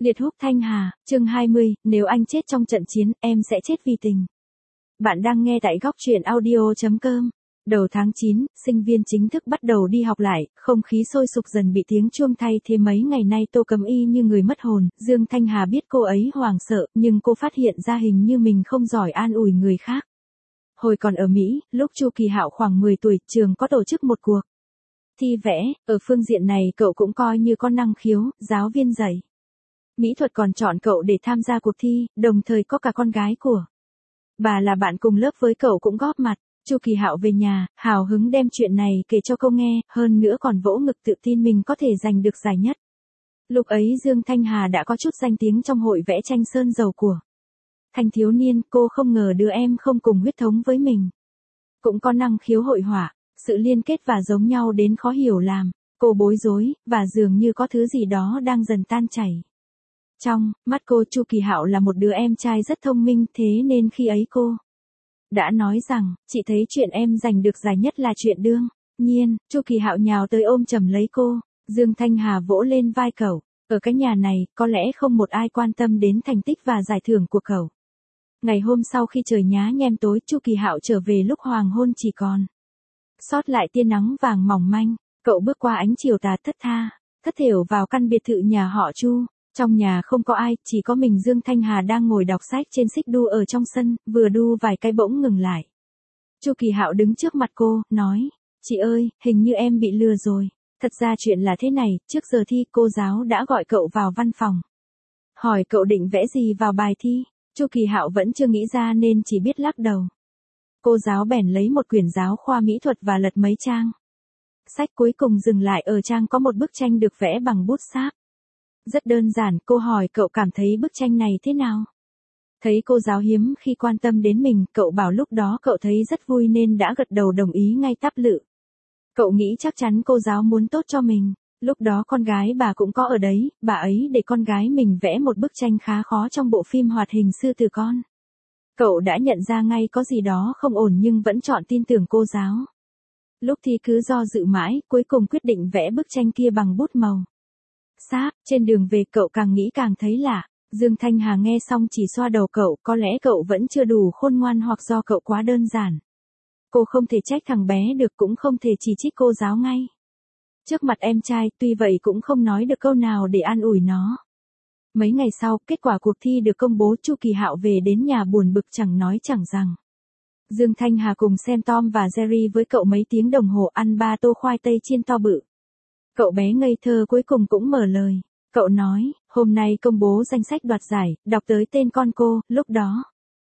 Liệt húc Thanh Hà, chương 20, nếu anh chết trong trận chiến, em sẽ chết vì tình. Bạn đang nghe tại góc truyện audio.com. Đầu tháng 9, sinh viên chính thức bắt đầu đi học lại, không khí sôi sục dần bị tiếng chuông thay thế mấy ngày nay Tô Cấm y như người mất hồn. Dương Thanh Hà biết cô ấy hoảng sợ, nhưng cô phát hiện ra hình như mình không giỏi an ủi người khác. Hồi còn ở Mỹ, lúc Chu Kỳ Hạo khoảng 10 tuổi, trường có tổ chức một cuộc thi vẽ, ở phương diện này cậu cũng coi như có năng khiếu, giáo viên dạy mỹ thuật còn chọn cậu để tham gia cuộc thi, đồng thời có cả con gái của bà là bạn cùng lớp với cậu cũng góp mặt. Chu Kỳ Hạo về nhà, hào hứng đem chuyện này kể cho cô nghe, hơn nữa còn vỗ ngực tự tin mình có thể giành được giải nhất. Lúc ấy Dương Thanh Hà đã có chút danh tiếng trong hội vẽ tranh sơn dầu của thanh thiếu niên, cô không ngờ đứa em không cùng huyết thống với mình cũng có năng khiếu hội họa, sự liên kết và giống nhau đến khó hiểu làm cô bối rối, và dường như có thứ gì đó đang dần tan chảy. Trong mắt cô, Chu Kỳ Hạo là một đứa em trai rất thông minh, thế nên khi ấy cô đã nói rằng, chị thấy chuyện em giành được giải nhất là chuyện đương nhiên. Chu Kỳ Hạo nhào tới ôm chầm lấy cô. Dương Thanh Hà vỗ lên vai cậu. Ở cái nhà này, có lẽ không một ai quan tâm đến thành tích và giải thưởng của cậu. Ngày hôm sau khi trời nhá nhem tối, Chu Kỳ Hạo trở về lúc hoàng hôn chỉ còn sót lại tia nắng vàng mỏng manh. Cậu bước qua ánh chiều tà thất thểu vào căn biệt thự nhà họ Chu. Trong nhà không có ai, chỉ có mình Dương Thanh Hà đang ngồi đọc sách trên xích đu ở trong sân, vừa đu vài cái bỗng ngừng lại. Chu Kỳ Hạo đứng trước mặt cô, nói, chị ơi, hình như em bị lừa rồi. Thật ra chuyện là thế này, trước giờ thi cô giáo đã gọi cậu vào văn phòng. Hỏi cậu định vẽ gì vào bài thi. Chu Kỳ Hạo vẫn chưa nghĩ ra nên chỉ biết lắc đầu. Cô giáo bèn lấy một quyển giáo khoa mỹ thuật và lật mấy trang. Sách cuối cùng dừng lại ở trang có một bức tranh được vẽ bằng bút sáp. Rất đơn giản, cô hỏi cậu cảm thấy bức tranh này thế nào? Thấy cô giáo hiếm khi quan tâm đến mình, cậu bảo lúc đó cậu thấy rất vui nên đã gật đầu đồng ý ngay tắp lự. Cậu nghĩ chắc chắn cô giáo muốn tốt cho mình. Lúc đó con gái bà cũng có ở đấy, bà ấy để con gái mình vẽ một bức tranh khá khó trong bộ phim hoạt hình Sư Tử Con. Cậu đã nhận ra ngay có gì đó không ổn nhưng vẫn chọn tin tưởng cô giáo. Lúc thi cứ do dự mãi, cuối cùng quyết định vẽ bức tranh kia bằng bút màu sáp. Trên đường về cậu càng nghĩ càng thấy lạ. Dương Thanh Hà nghe xong chỉ xoa đầu cậu, có lẽ cậu vẫn chưa đủ khôn ngoan hoặc do cậu quá đơn giản. Cô không thể trách thằng bé được, cũng không thể chỉ trích cô giáo ngay trước mặt em trai, tuy vậy cũng không nói được câu nào để an ủi nó. Mấy ngày sau, kết quả cuộc thi được công bố. Chu Kỳ Hạo về đến nhà buồn bực chẳng nói chẳng rằng. Dương Thanh Hà cùng xem Tom và Jerry với cậu mấy tiếng đồng hồ, ăn 3 tô khoai tây chiên to bự. Cậu bé ngây thơ cuối cùng cũng mở lời. Cậu nói, hôm nay công bố danh sách đoạt giải, đọc tới tên con cô, lúc đó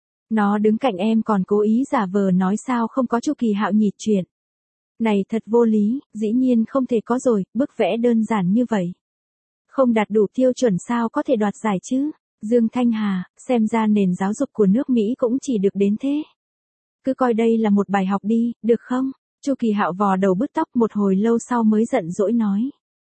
nó đứng cạnh em còn cố ý giả vờ nói sao không có. Chu Kỳ Hạo nhịt chuyện này thật vô lý, dĩ nhiên không thể có rồi, bức vẽ đơn giản như vậy không đạt đủ tiêu chuẩn sao có thể đoạt giải chứ. Dương Thanh Hà, xem ra nền giáo dục của nước Mỹ cũng chỉ được đến thế. Cứ coi đây là một bài học đi, được không? Chu Kỳ Hạo vò đầu bứt tóc, một hồi lâu sau mới giận dỗi nói.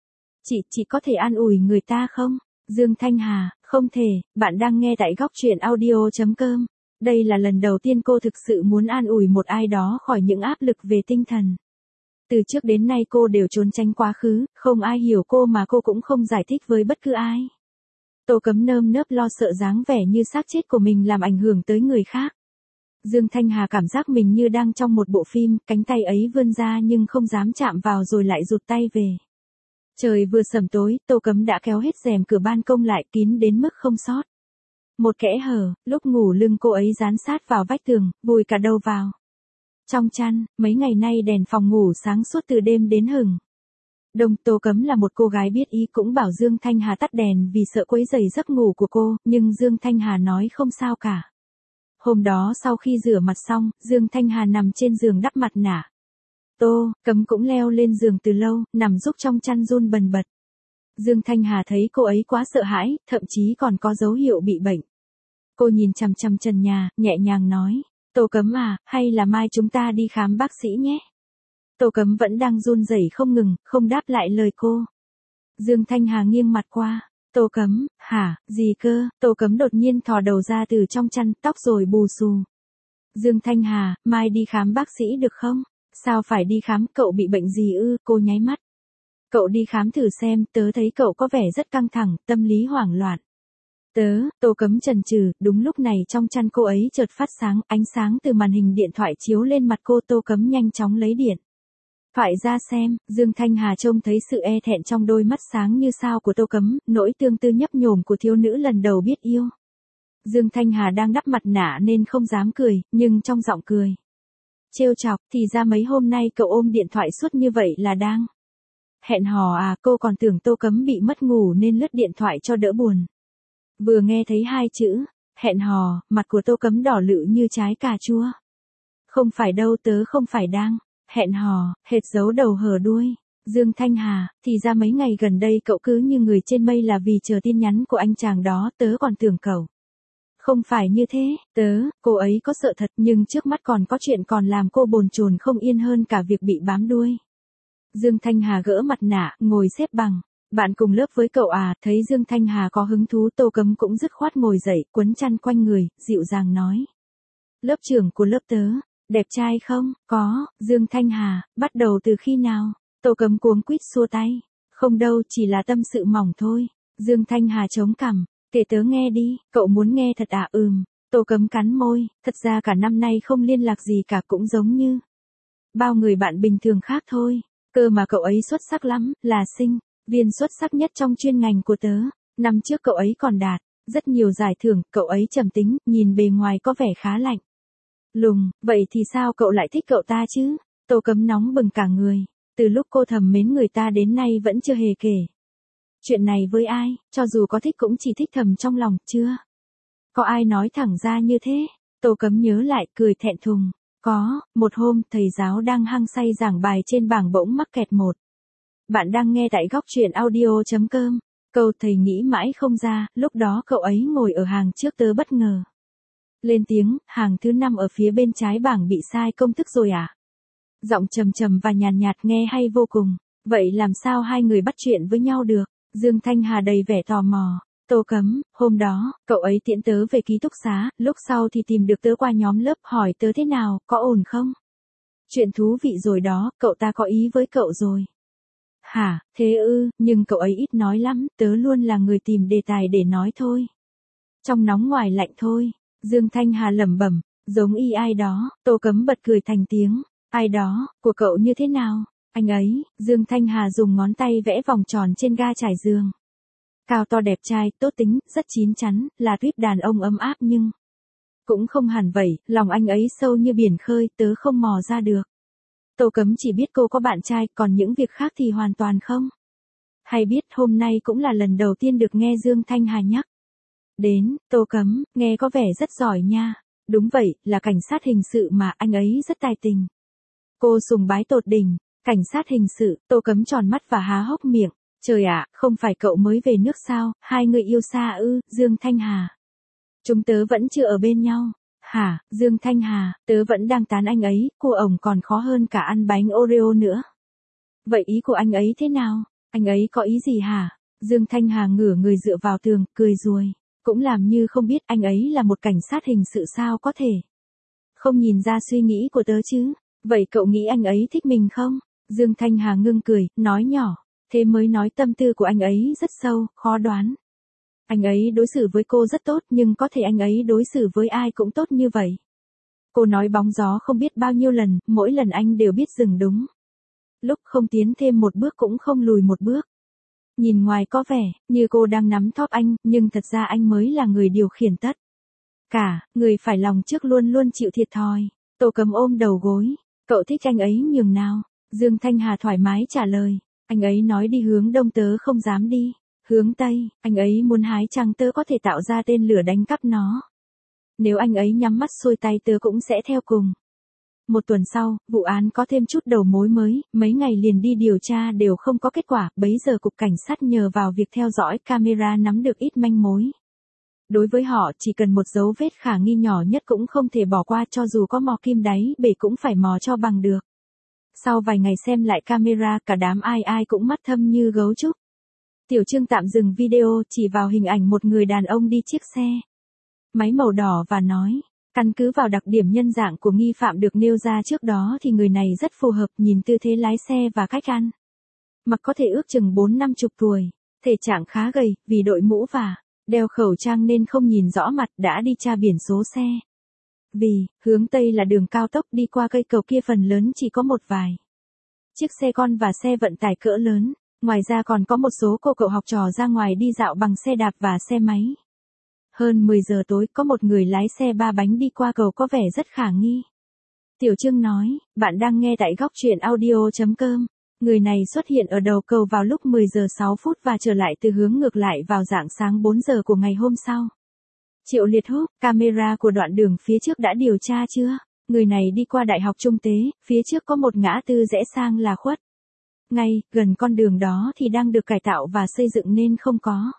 Chị có thể an ủi người ta không? Dương Thanh Hà, không thể, bạn đang nghe tại góc truyện audio.com. Đây là lần đầu tiên cô thực sự muốn an ủi một ai đó khỏi những áp lực về tinh thần. Từ trước đến nay cô đều trốn tránh quá khứ, không ai hiểu cô mà cô cũng không giải thích với bất cứ ai. Tô Cấm nơm nớp lo sợ dáng vẻ như xác chết của mình làm ảnh hưởng tới người khác. Dương Thanh Hà cảm giác mình như đang trong một bộ phim, cánh tay ấy vươn ra nhưng không dám chạm vào rồi lại rụt tay về. Trời vừa sẩm tối, Tô Cấm đã kéo hết rèm cửa ban công lại kín đến mức không sót một kẽ hở. Lúc ngủ lưng cô ấy dán sát vào vách tường, vùi cả đầu vào trong chăn. Mấy ngày nay đèn phòng ngủ sáng suốt từ đêm đến hừng đông. Tô Cấm là một cô gái biết ý, cũng bảo Dương Thanh Hà tắt đèn vì sợ quấy rầy giấc ngủ của cô, nhưng Dương Thanh Hà nói không sao cả. Hôm đó sau khi rửa mặt xong, Dương Thanh Hà nằm trên giường đắp mặt nạ. Tô Cấm cũng leo lên giường từ lâu, nằm giúp trong chăn run bần bật. Dương Thanh Hà thấy cô ấy quá sợ hãi, thậm chí còn có dấu hiệu bị bệnh. Cô nhìn chằm chằm trần nhà, nhẹ nhàng nói, Tô Cấm à, hay là mai chúng ta đi khám bác sĩ nhé. Tô Cấm vẫn đang run rẩy không ngừng, không đáp lại lời cô. Dương Thanh Hà nghiêng mặt qua. Tô Cấm, hả, gì cơ? Tô Cấm đột nhiên thò đầu ra từ trong chăn, tóc rồi bù xù. Dương Thanh Hà, mai đi khám bác sĩ được không? Sao phải đi khám, cậu bị bệnh gì ư? Cô nháy mắt. Cậu đi khám thử xem, tớ thấy cậu có vẻ rất căng thẳng, tâm lý hoảng loạn. Tô Cấm chần chừ, đúng lúc này trong chăn cô ấy chợt phát sáng, ánh sáng từ màn hình điện thoại chiếu lên mặt cô. Tô Cấm nhanh chóng lấy điện thoại ra xem, Dương Thanh Hà trông thấy sự e thẹn trong đôi mắt sáng như sao của Tô Cấm, nỗi tương tư nhấp nhổm của thiếu nữ lần đầu biết yêu. Dương Thanh Hà đang đắp mặt nạ nên không dám cười, nhưng trong giọng cười trêu chọc, thì ra mấy hôm nay cậu ôm điện thoại suốt như vậy là đang hẹn hò à? Cô còn tưởng Tô Cấm bị mất ngủ nên lướt điện thoại cho đỡ buồn. Vừa nghe thấy hai chữ hẹn hò, mặt của Tô Cấm đỏ lựu như trái cà chua. Không phải đâu, tớ không phải đang hẹn hò, hệt giấu đầu hở đuôi. Dương Thanh Hà, thì ra mấy ngày gần đây cậu cứ như người trên mây là vì chờ tin nhắn của anh chàng đó, tớ còn tưởng cậu không phải như thế. Cô ấy có sợ thật, nhưng trước mắt còn có chuyện còn làm cô bồn chồn không yên hơn cả việc bị bám đuôi. Dương Thanh Hà gỡ mặt nạ, ngồi xếp bằng. Bạn cùng lớp với cậu à? Thấy Dương Thanh Hà có hứng thú, Tô Cấm cũng dứt khoát ngồi dậy, quấn chăn quanh người, dịu dàng nói. Lớp trưởng của lớp tớ, đẹp trai không? Có. Dương Thanh Hà, bắt đầu từ khi nào? Tô Cấm cuống quýt xua tay. Không đâu, chỉ là tâm sự mỏng thôi. Dương Thanh Hà chống cằm. Kể tớ nghe đi, cậu muốn nghe thật à? Tô Cấm cắn môi, thật ra cả năm nay không liên lạc gì cả, cũng giống như bao người bạn bình thường khác thôi. Cơ mà cậu ấy xuất sắc lắm, là sinh viên xuất sắc nhất trong chuyên ngành của tớ. Năm trước cậu ấy còn đạt rất nhiều giải thưởng. Cậu ấy trầm tính, nhìn bề ngoài có vẻ khá lạnh lùng. Vậy thì sao cậu lại thích cậu ta chứ? Tô Cấm nóng bừng cả người. Từ lúc cô thầm mến người ta đến nay vẫn chưa hề kể chuyện này với ai, cho dù có thích cũng chỉ thích thầm trong lòng, chưa có ai nói thẳng ra như thế. Tô Cấm nhớ lại, cười thẹn thùng. Có, một hôm, thầy giáo đang hăng say giảng bài trên bảng bỗng mắc kẹt một. Bạn đang nghe tại góc truyện audio.com. Câu thầy nghĩ mãi không ra, lúc đó cậu ấy ngồi ở hàng trước, tớ bất ngờ lên tiếng, hàng thứ 5 ở phía bên trái bảng bị sai công thức rồi à? Giọng trầm trầm và nhàn nhạt nghe hay vô cùng. Vậy làm sao hai người bắt chuyện với nhau được? Dương Thanh Hà đầy vẻ tò mò. Tô Cấm, hôm đó, cậu ấy tiễn tớ về ký túc xá, lúc sau thì tìm được tớ qua nhóm lớp, hỏi tớ thế nào, có ổn không? Chuyện thú vị rồi đó, cậu ta có ý với cậu rồi. Hả, thế ư? Nhưng cậu ấy ít nói lắm, tớ luôn là người tìm đề tài để nói thôi. Trong nóng ngoài lạnh thôi. Dương Thanh Hà lẩm bẩm, giống y ai đó. Tô Cấm bật cười thành tiếng. Ai đó, của cậu như thế nào? Anh ấy. Dương Thanh Hà dùng ngón tay vẽ vòng tròn trên ga trải giường. Cao to đẹp trai, tốt tính, rất chín chắn, là tuyếp đàn ông ấm áp nhưng cũng không hẳn vậy, lòng anh ấy sâu như biển khơi, tớ không mò ra được. Tô Cấm chỉ biết cô có bạn trai, còn những việc khác thì hoàn toàn không hay biết. Hôm nay cũng là lần đầu tiên được nghe Dương Thanh Hà nhắc đến. Tô Cấm, nghe có vẻ rất giỏi nha. Đúng vậy, là cảnh sát hình sự mà, anh ấy rất tài tình. Cô sùng bái tột đỉnh. Cảnh sát hình sự. Tô Cấm tròn mắt và há hốc miệng. Trời ạ, không phải cậu mới về nước sao? Hai người yêu xa ư? Dương Thanh Hà. Chúng tớ vẫn chưa ở bên nhau. Hả, Dương Thanh Hà, tớ vẫn đang tán anh ấy, cô ổng còn khó hơn cả ăn bánh Oreo nữa. Vậy ý của anh ấy thế nào? Anh ấy có ý gì hả? Dương Thanh Hà ngửa người dựa vào tường, cười ruồi. Cũng làm như không biết, anh ấy là một cảnh sát hình sự sao có thể không nhìn ra suy nghĩ của tớ chứ. Vậy cậu nghĩ anh ấy thích mình không? Dương Thanh Hà ngưng cười, nói nhỏ. Thế mới nói tâm tư của anh ấy rất sâu, khó đoán. Anh ấy đối xử với cô rất tốt, nhưng có thể anh ấy đối xử với ai cũng tốt như vậy. Cô nói bóng gió không biết bao nhiêu lần, mỗi lần anh đều biết dừng đúng lúc, không tiến thêm một bước cũng không lùi một bước. Nhìn ngoài có vẻ như cô đang nắm thóp anh, nhưng thật ra anh mới là người điều khiển tất cả, người phải lòng trước luôn luôn chịu thiệt thòi. Tô Cấm ôm đầu gối. Cậu thích anh ấy nhường nào? Dương Thanh Hà thoải mái trả lời. Anh ấy nói đi hướng đông, tớ không dám đi. Hướng tây, anh ấy muốn hái trăng, tớ có thể tạo ra tên lửa đánh cắp nó. Nếu anh ấy nhắm mắt xuôi tay, tớ cũng sẽ theo cùng. Một tuần sau, vụ án có thêm chút đầu mối mới, mấy ngày liền đi điều tra đều không có kết quả, bấy giờ cục cảnh sát nhờ vào việc theo dõi camera nắm được ít manh mối. Đối với họ, chỉ cần một dấu vết khả nghi nhỏ nhất cũng không thể bỏ qua, cho dù có mò kim đáy bể cũng phải mò cho bằng được. Sau vài ngày xem lại camera, cả đám ai cũng mắt thâm như gấu trúc. Tiểu Trương tạm dừng video, chỉ vào hình ảnh một người đàn ông đi chiếc xe máy màu đỏ và nói, căn cứ vào đặc điểm nhân dạng của nghi phạm được nêu ra trước đó thì người này rất phù hợp, nhìn tư thế lái xe và cách ăn mặc có thể ước chừng 40-50 tuổi, thể trạng khá gầy, vì đội mũ và Đeo khẩu trang nên không nhìn rõ mặt, đã đi tra biển số xe. Vì, hướng Tây là đường cao tốc, đi qua cây cầu kia phần lớn chỉ có một vài chiếc xe con và xe vận tải cỡ lớn. Ngoài ra còn có một số cô cậu học trò ra ngoài đi dạo bằng xe đạp và xe máy. Hơn 10 giờ tối, có một người lái xe 3 bánh đi qua cầu có vẻ rất khả nghi. Tiểu Trương nói, bạn đang nghe tại góc truyện audio.com. Người này xuất hiện ở đầu cầu vào lúc 10 giờ 6 phút và trở lại từ hướng ngược lại vào rạng sáng 4 giờ của ngày hôm sau. Triệu Liệt Húc, camera của đoạn đường phía trước đã điều tra chưa? Người này đi qua Đại học Trung Tế, phía trước có một ngã tư rẽ sang là khuất. Ngay, gần con đường đó thì đang được cải tạo và xây dựng nên không có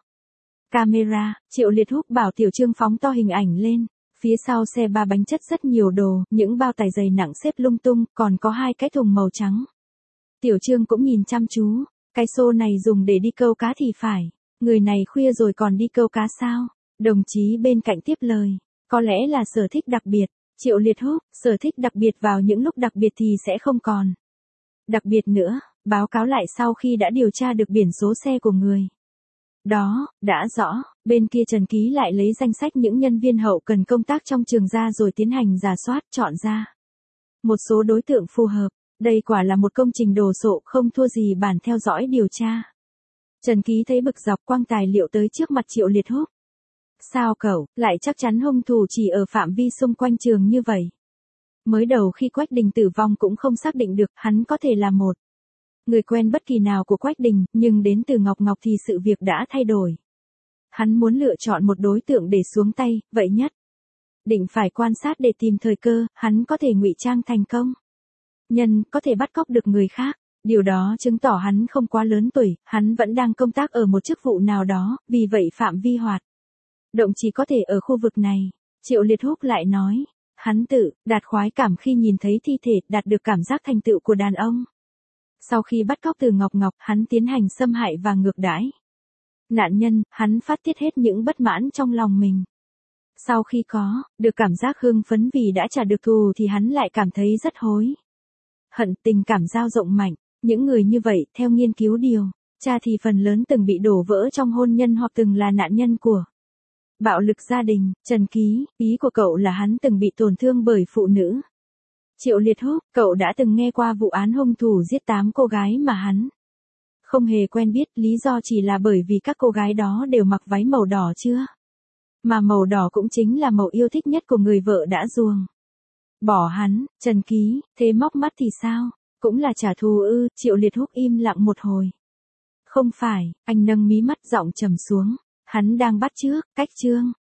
camera. Triệu Liệt Húc bảo Tiểu Trương phóng to hình ảnh lên. Phía sau xe 3 bánh chất rất nhiều đồ, những bao tải dày nặng xếp lung tung, còn có 2 cái thùng màu trắng. Tiểu Trương cũng nhìn chăm chú, cái xô này dùng để đi câu cá thì phải. Người này khuya rồi còn đi câu cá sao? Đồng chí bên cạnh tiếp lời, có lẽ là sở thích đặc biệt. Triệu Liệt Húc, sở thích đặc biệt vào những lúc đặc biệt thì sẽ không còn đặc biệt nữa, báo cáo lại sau khi đã điều tra được biển số xe của người đó, đã rõ. Bên kia Trần Ký lại lấy danh sách những nhân viên hậu cần công tác trong trường ra rồi tiến hành rà soát, chọn ra một số đối tượng phù hợp. Đây quả là một công trình đồ sộ, không thua gì bản theo dõi điều tra. Trần Ký thấy bực dọc, quăng tài liệu tới trước mặt Triệu Liệt Húc. Sao cậu, lại chắc chắn hung thủ chỉ ở phạm vi xung quanh trường như vậy? Mới đầu khi Quách Đình tử vong cũng không xác định được hắn có thể là một người quen bất kỳ nào của Quách Đình, nhưng đến từ Ngọc Ngọc thì sự việc đã thay đổi. Hắn muốn lựa chọn một đối tượng để xuống tay, vậy nhất định phải quan sát để tìm thời cơ, hắn có thể ngụy trang thành công nhân, có thể bắt cóc được người khác. Điều đó chứng tỏ hắn không quá lớn tuổi, hắn vẫn đang công tác ở một chức vụ nào đó, vì vậy phạm vi hoạt động chỉ có thể ở khu vực này. Triệu Liệt Húc lại nói, hắn tự đạt khoái cảm khi nhìn thấy thi thể, đạt được cảm giác thành tựu của đàn ông. Sau khi bắt cóc từ Ngọc Ngọc, hắn tiến hành xâm hại và ngược đãi nạn nhân, hắn phát tiết hết những bất mãn trong lòng mình. Sau khi có được cảm giác hưng phấn vì đã trả được thù thì hắn lại cảm thấy rất hối hận, tình cảm dao rộng mạnh. Những người như vậy, theo nghiên cứu điều tra thì phần lớn từng bị đổ vỡ trong hôn nhân hoặc từng là nạn nhân của bạo lực gia đình. Trần Ký, ý của cậu là hắn từng bị tổn thương bởi phụ nữ. Triệu Liệt Húc, cậu đã từng nghe qua vụ án hung thủ giết 8 cô gái mà hắn không hề quen biết, lý do chỉ là bởi vì các cô gái đó đều mặc váy màu đỏ chưa? Mà màu đỏ cũng chính là màu yêu thích nhất của người vợ đã ruồng bỏ hắn. Trần Ký, thế móc mắt thì sao? Cũng là trả thù ư? Triệu Liệt Húc im lặng một hồi. Không phải, anh nâng mí mắt, giọng trầm xuống. Hắn đang bắt chước cách Trương